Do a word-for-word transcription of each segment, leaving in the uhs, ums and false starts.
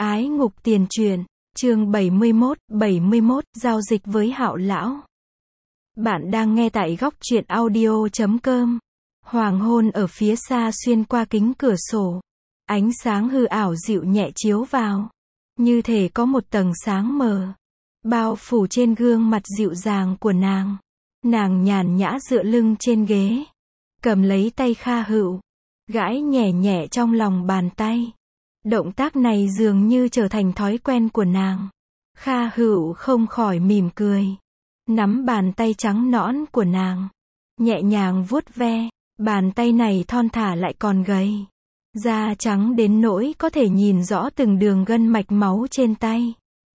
Ái ngục tiền truyện, chương bảy mươi mốt, bảy mươi mốt, giao dịch với Hạo lão. Bạn đang nghe tại góc truyện audio chấm com. Hoàng hôn ở phía xa xuyên qua kính cửa sổ. Ánh sáng hư ảo dịu nhẹ chiếu vào. Như thể có một tầng sáng mờ bao phủ trên gương mặt dịu dàng của nàng. Nàng nhàn nhã dựa lưng trên ghế, cầm lấy tay Kha Hựu, gãi nhẹ nhẹ trong lòng bàn tay. Động tác này dường như trở thành thói quen của nàng. Kha Hựu không khỏi mỉm cười, nắm bàn tay trắng nõn của nàng, nhẹ nhàng vuốt ve. Bàn tay này thon thả lại còn gầy, da trắng đến nỗi có thể nhìn rõ từng đường gân mạch máu trên tay.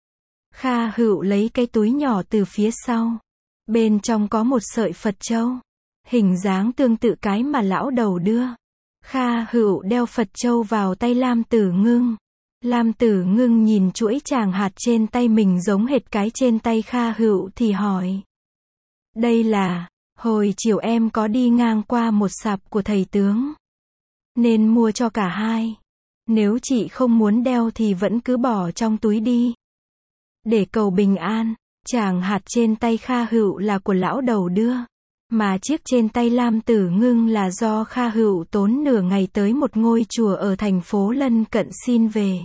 Kha Hựu lấy cái túi nhỏ từ phía sau, bên trong có một sợi Phật châu, hình dáng tương tự cái mà lão đầu đưa. Kha Hựu đeo Phật châu vào tay Lam Tử Ngưng. Lam Tử Ngưng nhìn chuỗi tràng hạt trên tay mình giống hệt cái trên tay Kha Hựu thì hỏi. Đây là, hồi chiều em có đi ngang qua một sạp của thầy tướng, nên mua cho cả hai. Nếu chị không muốn đeo thì vẫn cứ bỏ trong túi đi, để cầu bình an. Tràng hạt trên tay Kha Hựu là của lão đầu đưa, mà chiếc trên tay Lam Tử Ngưng là do Kha Hựu tốn nửa ngày tới một ngôi chùa ở thành phố lân cận xin về.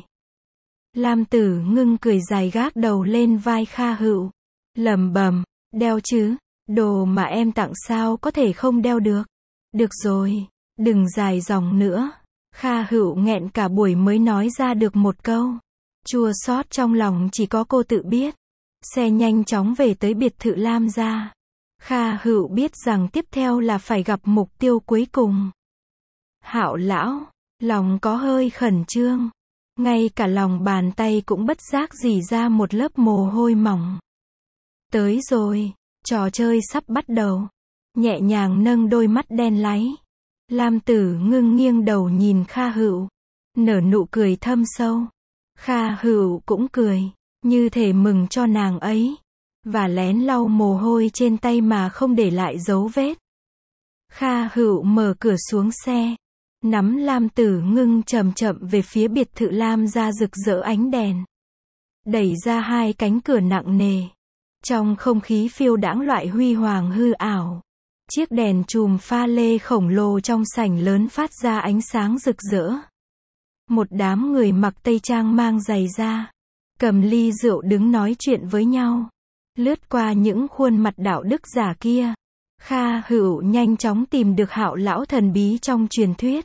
Lam Tử Ngưng cười dài gác đầu lên vai Kha Hựu, lẩm bẩm, đeo chứ, đồ mà em tặng sao có thể không đeo được. Được rồi, đừng dài dòng nữa. Kha Hựu nghẹn cả buổi mới nói ra được một câu. Chua xót trong lòng chỉ có cô tự biết. Xe nhanh chóng về tới biệt thự Lam gia. Kha Hựu biết rằng tiếp theo là phải gặp mục tiêu cuối cùng. Hạo lão, lòng có hơi khẩn trương. Ngay cả lòng bàn tay cũng bất giác rỉ ra một lớp mồ hôi mỏng. Tới rồi, trò chơi sắp bắt đầu. Nhẹ nhàng nâng đôi mắt đen láy. Lam Tử Ngưng nghiêng đầu nhìn Kha Hựu, nở nụ cười thâm sâu. Kha Hựu cũng cười, như thể mừng cho nàng ấy, và lén lau mồ hôi trên tay mà không để lại dấu vết. Kha Hựu mở cửa xuống xe, nắm Lam Tử Ngưng chậm chậm về phía biệt thự Lam gia rực rỡ ánh đèn. Đẩy ra hai cánh cửa nặng nề. Trong không khí phiêu đãng loại huy hoàng hư ảo. Chiếc đèn chùm pha lê khổng lồ trong sảnh lớn phát ra ánh sáng rực rỡ. Một đám người mặc tây trang mang giày da, cầm ly rượu đứng nói chuyện với nhau. Lướt qua những khuôn mặt đạo đức giả kia, Kha Hựu nhanh chóng tìm được Hạo lão thần bí trong truyền thuyết.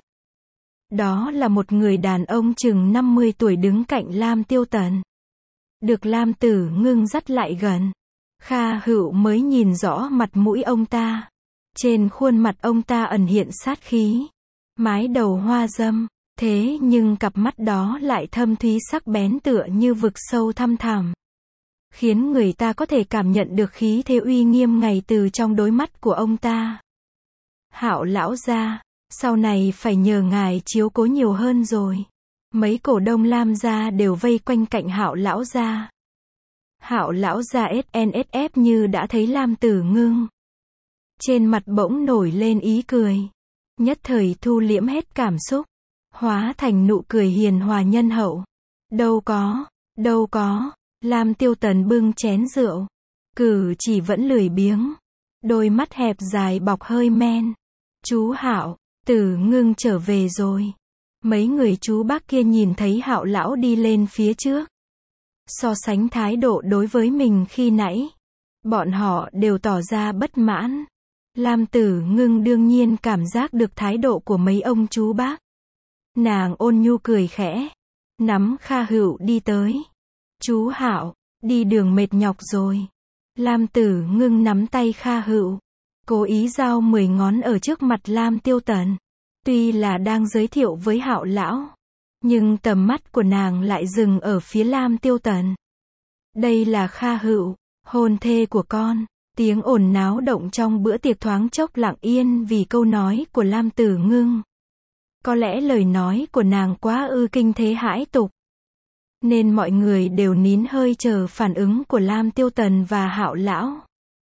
Đó là một người đàn ông chừng năm mươi tuổi đứng cạnh Lam Tiêu Tần. Được Lam Tử Ngưng dắt lại gần, Kha Hựu mới nhìn rõ mặt mũi ông ta. Trên khuôn mặt ông ta ẩn hiện sát khí, mái đầu hoa dâm, thế nhưng cặp mắt đó lại thâm thúy sắc bén tựa như vực sâu thăm thẳm, khiến người ta có thể cảm nhận được khí thế uy nghiêm ngay từ trong đôi mắt của ông ta. Hạo lão gia, sau này phải nhờ ngài chiếu cố nhiều hơn rồi. Mấy cổ đông Lam gia đều vây quanh cạnh Hạo lão gia. Hạo lão gia ét en ét ép như đã thấy Lam Tử Ngưng. Trên mặt bỗng nổi lên ý cười, nhất thời thu liễm hết cảm xúc, hóa thành nụ cười hiền hòa nhân hậu. Đâu có, đâu có. Lam Tiêu Tần bưng chén rượu, cử chỉ vẫn lười biếng, đôi mắt hẹp dài bọc hơi men. Chú Hạo, Tử Ngưng trở về rồi. Mấy người chú bác kia nhìn thấy Hạo lão đi lên phía trước, so sánh thái độ đối với mình khi nãy, bọn họ đều tỏ ra bất mãn. Lam Tử Ngưng đương nhiên cảm giác được thái độ của mấy ông chú bác. Nàng ôn nhu cười khẽ, nắm Kha Hựu đi tới. Chú Hạo, đi đường mệt nhọc rồi. Lam Tử Ngưng nắm tay Kha Hựu, cố ý giao mười ngón ở trước mặt Lam Tiêu Tần. Tuy là đang giới thiệu với Hạo lão, nhưng tầm mắt của nàng lại dừng ở phía Lam Tiêu Tần. Đây là Kha Hựu, hôn thê của con. Tiếng ồn náo động trong bữa tiệc thoáng chốc lặng yên vì câu nói của Lam Tử Ngưng. Có lẽ lời nói của nàng quá ư kinh thế hãi tục, nên mọi người đều nín hơi chờ phản ứng của Lam Tiêu Tần và Hạo lão.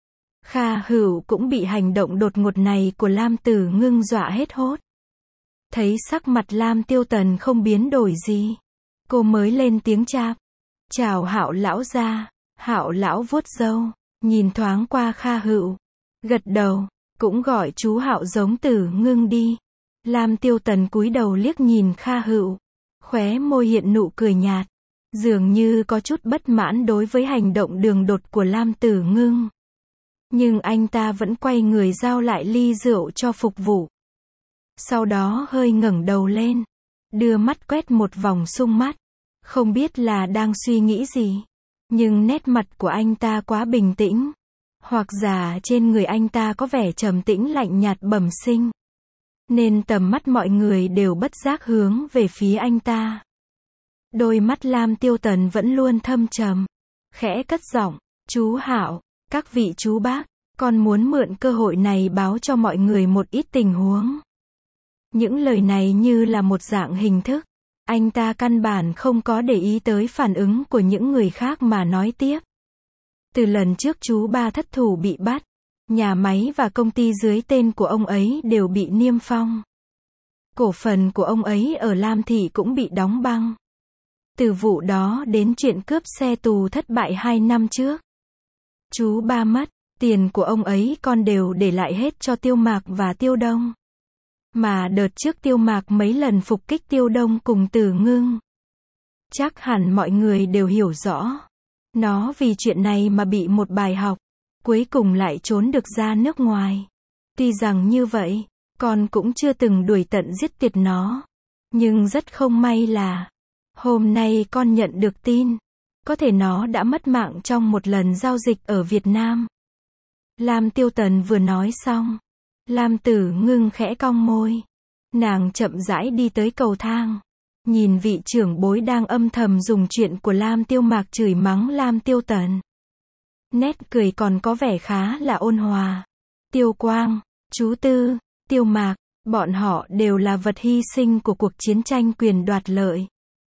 Kha Hựu cũng bị hành động đột ngột này của Lam Tử Ngưng dọa hết hốt. Thấy sắc mặt Lam Tiêu Tần không biến đổi gì, Cô mới lên tiếng chạp. Chào Hạo lão gia. Hạo lão vuốt râu, nhìn thoáng qua Kha Hữu, gật đầu, cũng gọi chú Hạo giống Tử Ngưng đi. Lam Tiêu Tần cúi đầu liếc nhìn Kha Hữu, khóe môi hiện nụ cười nhạt, dường như có chút bất mãn đối với hành động đường đột của Lam Tử Ngưng. Nhưng anh ta vẫn quay người giao lại ly rượu cho phục vụ. Sau đó hơi ngẩng đầu lên, đưa mắt quét một vòng xung mắt, không biết là đang suy nghĩ gì. Nhưng nét mặt của anh ta quá bình tĩnh, hoặc giả trên người anh ta có vẻ trầm tĩnh lạnh nhạt bẩm sinh, nên tầm mắt mọi người đều bất giác hướng về phía anh ta. Đôi mắt Lam Tiêu Tần vẫn luôn thâm trầm, khẽ cất giọng, chú Hạo, các vị chú bác, con muốn mượn cơ hội này báo cho mọi người một ít tình huống. Những lời này như là một dạng hình thức. Anh ta căn bản không có để ý tới phản ứng của những người khác mà nói tiếp. Từ lần trước chú ba thất thủ bị bắt, nhà máy và công ty dưới tên của ông ấy đều bị niêm phong. Cổ phần của ông ấy ở Lam Thị cũng bị đóng băng. Từ vụ đó đến chuyện cướp xe tù thất bại hai năm trước. Chú ba mất, tiền của ông ấy con đều để lại hết cho Tiêu Mạc và Tiêu Đông. Mà đợt trước Tiêu Mạc mấy lần phục kích Tiêu Đông cùng Tử Ngưng. Chắc hẳn mọi người đều hiểu rõ. Nó vì chuyện này mà bị một bài học, cuối cùng lại trốn được ra nước ngoài. Tuy rằng như vậy, con cũng chưa từng đuổi tận giết tuyệt nó. Nhưng rất không may là, hôm nay con nhận được tin, có thể nó đã mất mạng trong một lần giao dịch ở Việt Nam. Lam Tiêu Tần vừa nói xong, Lam Tử Ngưng khẽ cong môi. Nàng chậm rãi đi tới cầu thang, nhìn vị trưởng bối đang âm thầm dùng chuyện của Lam Tiêu Mạc chửi mắng Lam Tiêu Tần. Nét cười còn có vẻ khá là ôn hòa. Tiêu Quang, chú Tư, Tiêu Mạc, bọn họ đều là vật hy sinh của cuộc chiến tranh quyền đoạt lợi.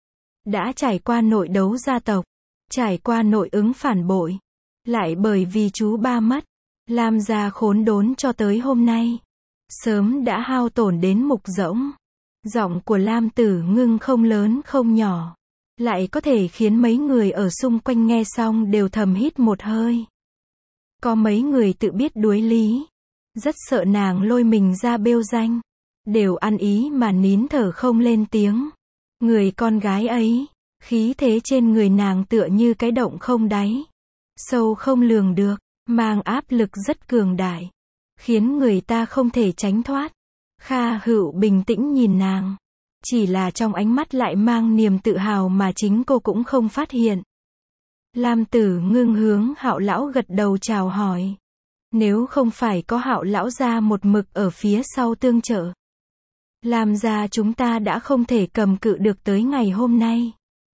Đã trải qua nội đấu gia tộc, trải qua nội ứng phản bội, lại bởi vì chú ba mất, Lam gia khốn đốn cho tới hôm nay, sớm đã hao tổn đến mục rỗng. Giọng của Lam Tử Ngưng không lớn không nhỏ, lại có thể khiến mấy người ở xung quanh nghe xong đều thầm hít một hơi. Có mấy người tự biết đuối lý, rất sợ nàng lôi mình ra bêu danh, đều ăn ý mà nín thở không lên tiếng. Người con gái ấy, khí thế trên người nàng tựa như cái động không đáy, sâu không lường được, mang áp lực rất cường đại, khiến người ta không thể tránh thoát. Kha Hữu bình tĩnh nhìn nàng, chỉ là trong ánh mắt lại mang niềm tự hào mà chính cô cũng không phát hiện. Lam Tử Ngưng hướng Hạo lão gật đầu chào hỏi. Nếu không phải có Hạo lão gia một mực ở phía sau tương trợ, Lam gia chúng ta đã không thể cầm cự được tới ngày hôm nay.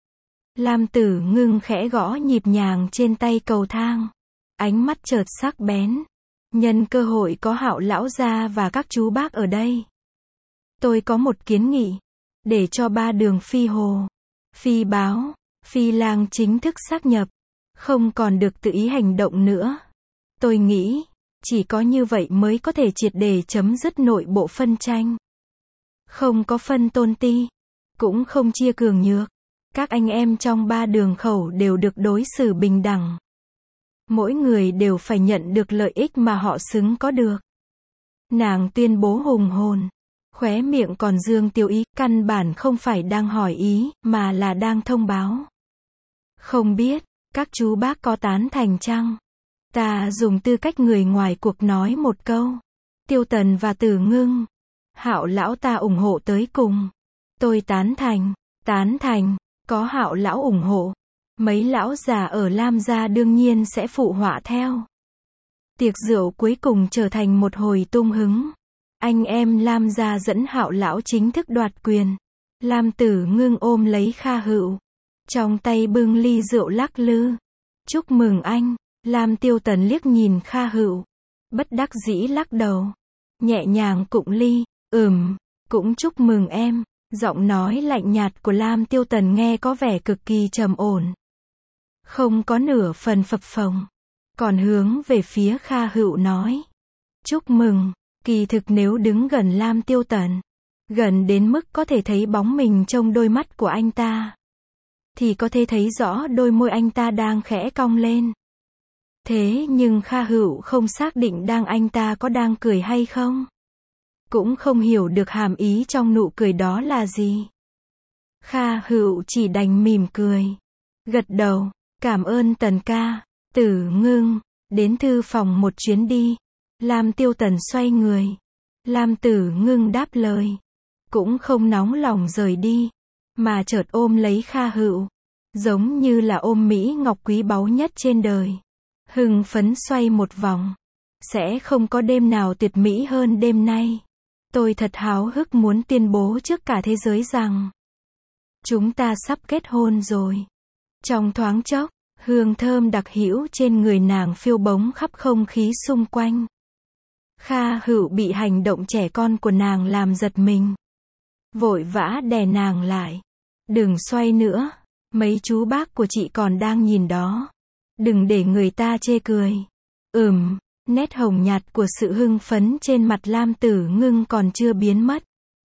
Lam Tử Ngưng khẽ gõ nhịp nhàng trên tay cầu thang, ánh mắt chợt sắc bén. Nhân cơ hội có Hạo lão gia và các chú bác ở đây, tôi có một kiến nghị, để cho ba đường Phi Hồ, Phi Báo, Phi Lang chính thức sáp nhập, không còn được tự ý hành động nữa. Tôi nghĩ, chỉ có như vậy mới có thể triệt để chấm dứt nội bộ phân tranh. Không có phân tôn ti, cũng không chia cường nhược. Các anh em trong ba đường khẩu đều được đối xử bình đẳng. Mỗi người đều phải nhận được lợi ích mà họ xứng có được. Nàng tuyên bố hùng hồn, khóe miệng còn dương tiêu ý, căn bản không phải đang hỏi ý, mà là đang thông báo. Không biết, các chú bác có tán thành chăng? Ta dùng tư cách người ngoài cuộc nói một câu. Tiêu Tần và Tử Ngưng, Hạo lão ta ủng hộ tới cùng. Tôi tán thành, tán thành, có Hạo lão ủng hộ. Mấy lão già ở Lam gia đương nhiên sẽ phụ họa theo. Tiệc rượu cuối cùng trở thành một hồi tung hứng. Anh em Lam gia dẫn Hạo lão chính thức đoạt quyền. Lam Tử Ngưng ôm lấy Kha Hữu, trong tay bưng ly rượu lắc lư. Chúc mừng anh. Lam Tiêu Tần liếc nhìn Kha Hữu, bất đắc dĩ lắc đầu, nhẹ nhàng cụng ly. Ừm, cũng chúc mừng em. Giọng nói lạnh nhạt của Lam Tiêu Tần nghe có vẻ cực kỳ trầm ổn, không có nửa phần phập phồng. Còn hướng về phía Kha Hữu nói, chúc mừng. Kỳ thực nếu đứng gần Lam Tiêu Tần, gần đến mức có thể thấy bóng mình trong đôi mắt của anh ta, thì có thể thấy rõ đôi môi anh ta đang khẽ cong lên. Thế nhưng Kha Hữu không xác định đang anh ta có đang cười hay không. Cũng không hiểu được hàm ý trong nụ cười đó là gì. Kha Hữu chỉ đành mỉm cười. Gật đầu, cảm ơn Tần ca. Tử Ngưng, đến thư phòng một chuyến đi. Lam Tiêu Tần xoay người. Lam Tử Ngưng đáp lời. Cũng không nóng lòng rời đi. Mà chợt ôm lấy Kha Hữu. Giống như là ôm mỹ ngọc quý báu nhất trên đời. Hưng phấn xoay một vòng. Sẽ không có đêm nào tuyệt mỹ hơn đêm nay. Tôi thật háo hức muốn tuyên bố trước cả thế giới rằng chúng ta sắp kết hôn rồi. Trong thoáng chốc, hương thơm đặc hữu trên người nàng phiêu bóng khắp không khí xung quanh. Kha Hữu bị hành động trẻ con của nàng làm giật mình. Vội vã đè nàng lại. Đừng xoay nữa, mấy chú bác của chị còn đang nhìn đó. Đừng để người ta chê cười. Ừm, nét hồng nhạt của sự hưng phấn trên mặt Lam Tử Ngưng còn chưa biến mất.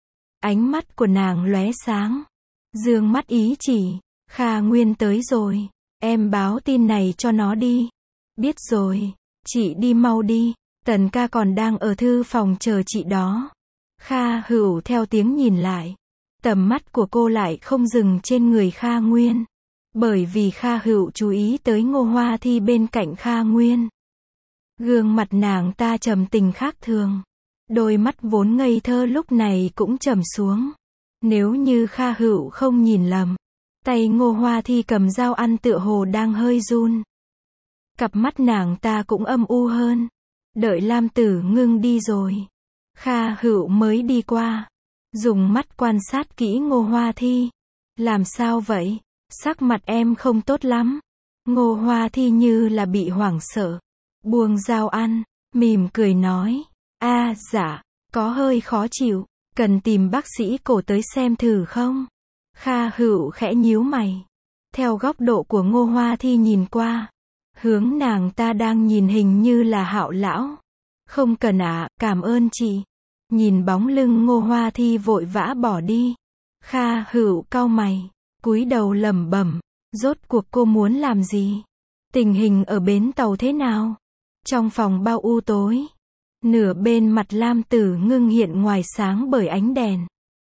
Ánh mắt của nàng lóe sáng. Dương mắt ý chỉ, Kha Nguyên tới rồi. Em báo tin này cho nó đi. Biết rồi, chị đi mau đi. Tần ca còn đang ở thư phòng chờ chị đó. Kha Hữu theo tiếng nhìn lại. Tầm mắt của cô lại không dừng trên người Kha Nguyên. Bởi vì Kha Hữu chú ý tới Ngô Hoa Thi bên cạnh Kha Nguyên. Gương mặt nàng ta trầm tình khác thường. Đôi mắt vốn ngây thơ lúc này cũng trầm xuống. Nếu như Kha Hữu không nhìn lầm, tay Ngô Hoa Thi cầm dao ăn tựa hồ đang hơi run. Cặp mắt nàng ta cũng âm u hơn. Đợi Lam Tử Ngưng đi rồi, Kha Hữu mới đi qua. Dùng mắt quan sát kỹ Ngô Hoa Thi. Làm sao vậy? Sắc mặt em không tốt lắm. Ngô Hoa Thi như là bị hoảng sợ. Buông dao ăn, mỉm cười nói. A à, dạ, có hơi khó chịu. Cần tìm bác sĩ cổ tới xem thử không? Kha Hữu khẽ nhíu mày. Theo góc độ của Ngô Hoa Thi nhìn qua, hướng nàng ta đang nhìn hình như là Hạo lão. Không cần ạ, à, cảm ơn chị. Nhìn bóng lưng Ngô Hoa Thi vội vã bỏ đi. Kha Hữu cau mày, cúi đầu lẩm bẩm, rốt cuộc cô muốn làm gì? Tình hình ở bến tàu thế nào? Trong phòng bao u tối, nửa bên mặt Lam Tử Ngưng hiện ngoài sáng bởi ánh đèn.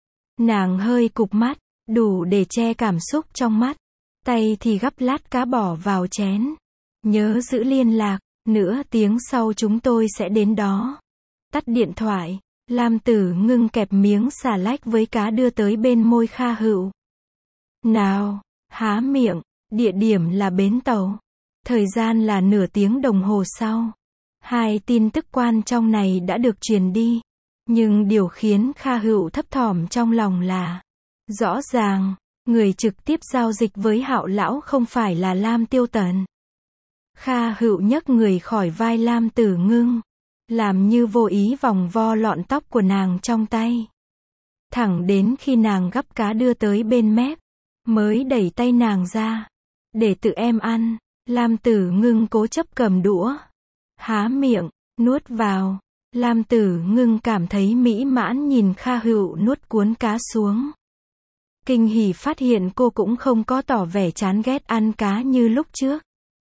Nàng hơi cụp mắt, đủ để che cảm xúc trong mắt. Tay thì gắp lát cá bỏ vào chén. Nhớ giữ liên lạc, nửa tiếng sau chúng tôi sẽ đến đó. Tắt điện thoại, Lam Tử Ngưng kẹp miếng xà lách với cá đưa tới bên môi Kha Hữu. Nào, há miệng, địa điểm là bến tàu. Thời gian là nửa tiếng đồng hồ sau. Hai tin tức quan trọng này đã được truyền đi. Nhưng điều khiến Kha Hữu thấp thỏm trong lòng là, rõ ràng, người trực tiếp giao dịch với Hạo lão không phải là Lam Tiêu Tần. Kha Hữu nhấc người khỏi vai Lam Tử Ngưng, làm như vô ý vòng vo lọn tóc của nàng trong tay. Thẳng đến khi nàng gắp cá đưa tới bên mép, mới đẩy tay nàng ra. Để tự em ăn. Lam Tử Ngưng cố chấp cầm đũa. Há miệng, nuốt vào. Lam Tử Ngưng cảm thấy mỹ mãn nhìn Kha Hữu nuốt cuốn cá xuống. Kinh hỉ phát hiện cô cũng không có tỏ vẻ chán ghét ăn cá như lúc trước.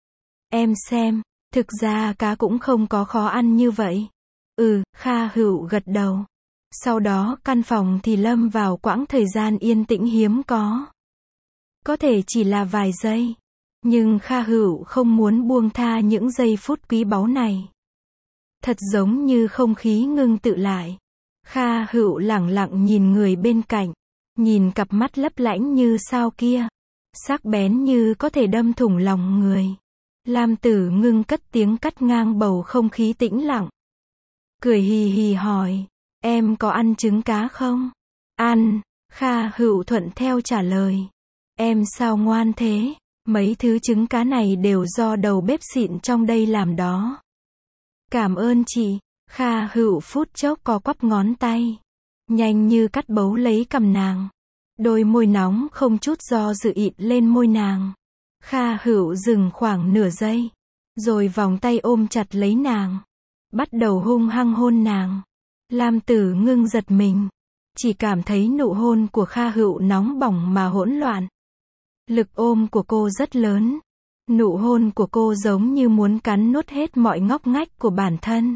Em xem, thực ra cá cũng không có khó ăn như vậy. Ừ, Kha Hữu gật đầu. Sau đó căn phòng thì lâm vào quãng thời gian yên tĩnh hiếm có. Có thể chỉ là vài giây. Nhưng Kha Hữu không muốn buông tha những giây phút quý báu này. Thật giống như không khí ngưng tự lại. Kha Hữu lẳng lặng nhìn người bên cạnh. Nhìn cặp mắt lấp lánh như sao kia. Sắc bén như có thể đâm thủng lòng người. Lam Tử Ngưng cất tiếng cắt ngang bầu không khí tĩnh lặng. Cười hì hì hỏi. Em có ăn trứng cá không? Ăn. Kha Hữu thuận theo trả lời. Em sao ngoan thế? Mấy thứ trứng cá này đều do đầu bếp xịn trong đây làm đó. Cảm ơn chị. Kha Hữu phút chốc co quắp ngón tay. Nhanh như cắt bấu lấy cằm nàng. Đôi môi nóng không chút do dự ịn lên môi nàng. Kha Hữu dừng khoảng nửa giây. Rồi vòng tay ôm chặt lấy nàng. Bắt đầu hung hăng hôn nàng. Lam Tử Ngưng giật mình. Chỉ cảm thấy nụ hôn của Kha Hữu nóng bỏng mà hỗn loạn. Lực ôm của cô rất lớn. Nụ hôn của cô giống như muốn cắn nuốt hết mọi ngóc ngách của bản thân.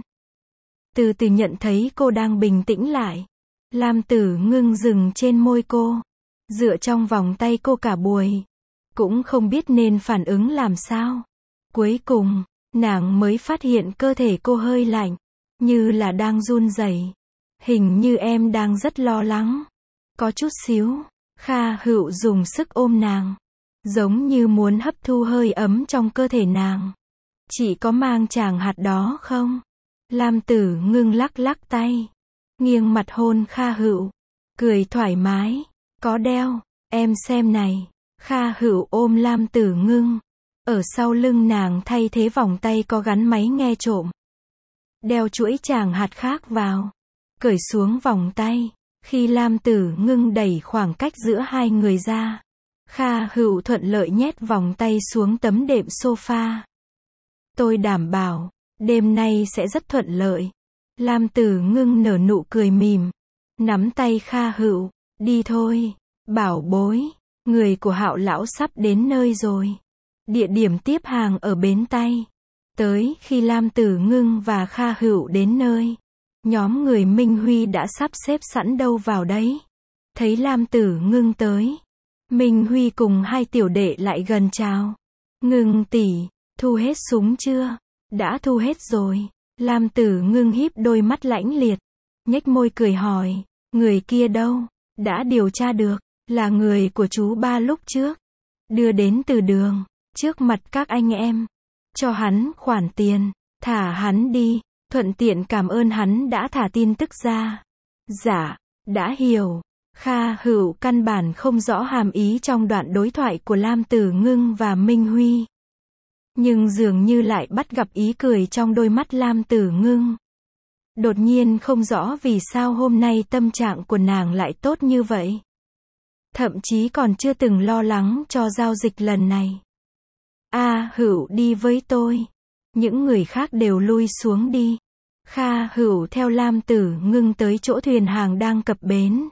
Từ từ nhận thấy cô đang bình tĩnh lại. Lam Tử Ngưng dừng trên môi cô. Dựa trong vòng tay cô cả buổi. Cũng không biết nên phản ứng làm sao. Cuối cùng, nàng mới phát hiện cơ thể cô hơi lạnh. Như là đang run rẩy. Hình như em đang rất lo lắng. Có chút xíu. Kha Hữu dùng sức ôm nàng. Giống như muốn hấp thu hơi ấm trong cơ thể nàng. Chỉ có mang chàng hạt đó không? Lam Tử Ngưng lắc lắc tay. Nghiêng mặt hôn Kha Hữu. Cười thoải mái. Có đeo. Em xem này. Kha Hữu ôm Lam Tử Ngưng. Ở sau lưng nàng thay thế vòng tay có gắn máy nghe trộm. Đeo chuỗi chàng hạt khác vào. Cởi xuống vòng tay. Khi Lam Tử Ngưng đẩy khoảng cách giữa hai người ra. Kha Hữu thuận lợi nhét vòng tay xuống tấm đệm sofa. Tôi đảm bảo, đêm nay sẽ rất thuận lợi. Lam Tử Ngưng nở nụ cười mỉm. Nắm tay Kha Hữu. Đi thôi, bảo bối. Người của Hạo lão sắp đến nơi rồi. Địa điểm tiếp hàng ở bến tay. Tới khi Lam Tử Ngưng và Kha Hữu đến nơi. Nhóm người Minh Huy đã sắp xếp sẵn đâu vào đấy. Thấy Lam Tử Ngưng tới. Minh Huy cùng hai tiểu đệ lại gần chào. Ngưng tỷ, thu hết súng chưa? Đã thu hết rồi. Lam Tử Ngưng híp đôi mắt lãnh liệt. Nhếch môi cười hỏi. Người kia đâu? Đã điều tra được. Là người của chú ba lúc trước. Đưa đến từ đường. Trước mặt các anh em. Cho hắn khoản tiền. Thả hắn đi. Thuận tiện cảm ơn hắn đã thả tin tức ra. Dạ, đã hiểu. Kha Hữu căn bản không rõ hàm ý trong đoạn đối thoại của Lam Tử Ngưng và Minh Huy. Nhưng dường như lại bắt gặp ý cười trong đôi mắt Lam Tử Ngưng. Đột nhiên không rõ vì sao hôm nay tâm trạng của nàng lại tốt như vậy. Thậm chí còn chưa từng lo lắng cho giao dịch lần này. A Hữu đi với tôi. Những người khác đều lui xuống đi. Kha Hữu theo Lam Tử Ngưng tới chỗ thuyền hàng đang cập bến.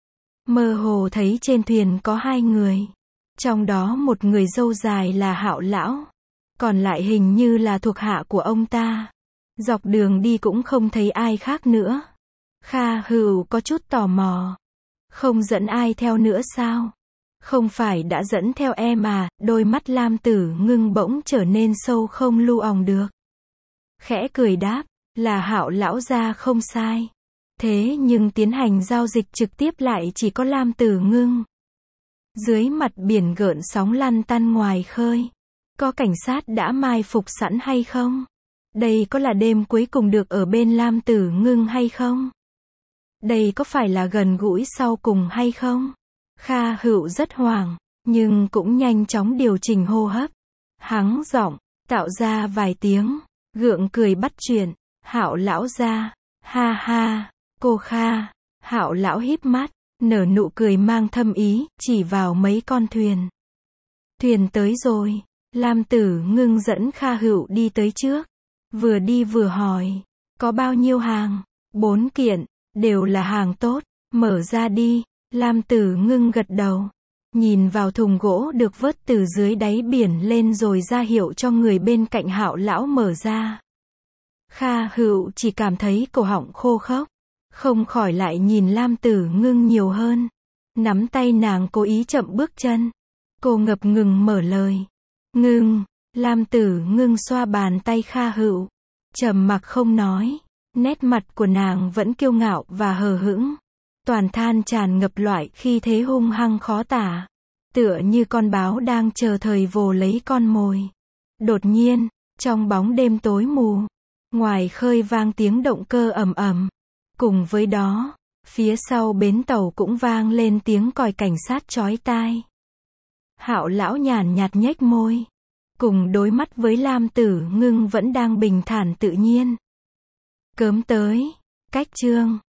Mơ hồ thấy trên thuyền có hai người. Trong đó một người râu dài là Hạo lão. Còn lại hình như là thuộc hạ của ông ta. Dọc đường đi cũng không thấy ai khác nữa. Kha Hữu có chút tò mò. Không dẫn ai theo nữa sao? Không phải đã dẫn theo em à? Đôi mắt Lam Tử Ngưng bỗng trở nên sâu không lu òng được. Khẽ cười đáp, là Hạo lão gia không sai. Thế nhưng tiến hành giao dịch trực tiếp lại chỉ có Lam Tử Ngưng. Dưới mặt biển gợn sóng lăn tăn ngoài khơi. Có cảnh sát đã mai phục sẵn hay không? Đây có là đêm cuối cùng được ở bên Lam Tử Ngưng hay không? Đây có phải là gần gũi sau cùng hay không? Kha Hữu rất hoảng, nhưng cũng nhanh chóng điều chỉnh hô hấp. Hắng giọng, tạo ra vài tiếng, gượng cười bắt chuyện. Hạo lão gia, ha ha, cô Kha. Hạo lão híp mắt, nở nụ cười mang thâm ý, chỉ vào mấy con thuyền. Thuyền tới rồi. Lam Tử Ngưng dẫn Kha Hữu đi tới trước. Vừa đi vừa hỏi, có bao nhiêu hàng? Bốn kiện, đều là hàng tốt. Mở ra đi. Lam Tử Ngưng gật đầu. Nhìn vào thùng gỗ được vớt từ dưới đáy biển lên rồi ra hiệu cho người bên cạnh Hạo lão mở ra. Kha Hữu chỉ cảm thấy cổ họng khô khốc. Không khỏi lại nhìn Lam Tử Ngưng nhiều hơn. Nắm tay nàng cố ý chậm bước chân. Cô ngập ngừng mở lời. Ngưng. Lam Tử Ngưng xoa bàn tay Kha Hữu. Trầm mặc không nói. Nét mặt của nàng vẫn kiêu ngạo và hờ hững. Toàn than tràn ngập loại khi thế hung hăng khó tả. Tựa như con báo đang chờ thời vồ lấy con mồi. Đột nhiên, trong bóng đêm tối mù, ngoài khơi vang tiếng động cơ ầm ầm. Cùng với đó, phía sau bến tàu cũng vang lên tiếng còi cảnh sát chói tai. Hạo lão nhàn nhạt nhếch môi. Cùng đối mắt với Lam Tử Ngưng vẫn đang bình thản tự nhiên. Cớm tới. Cách chương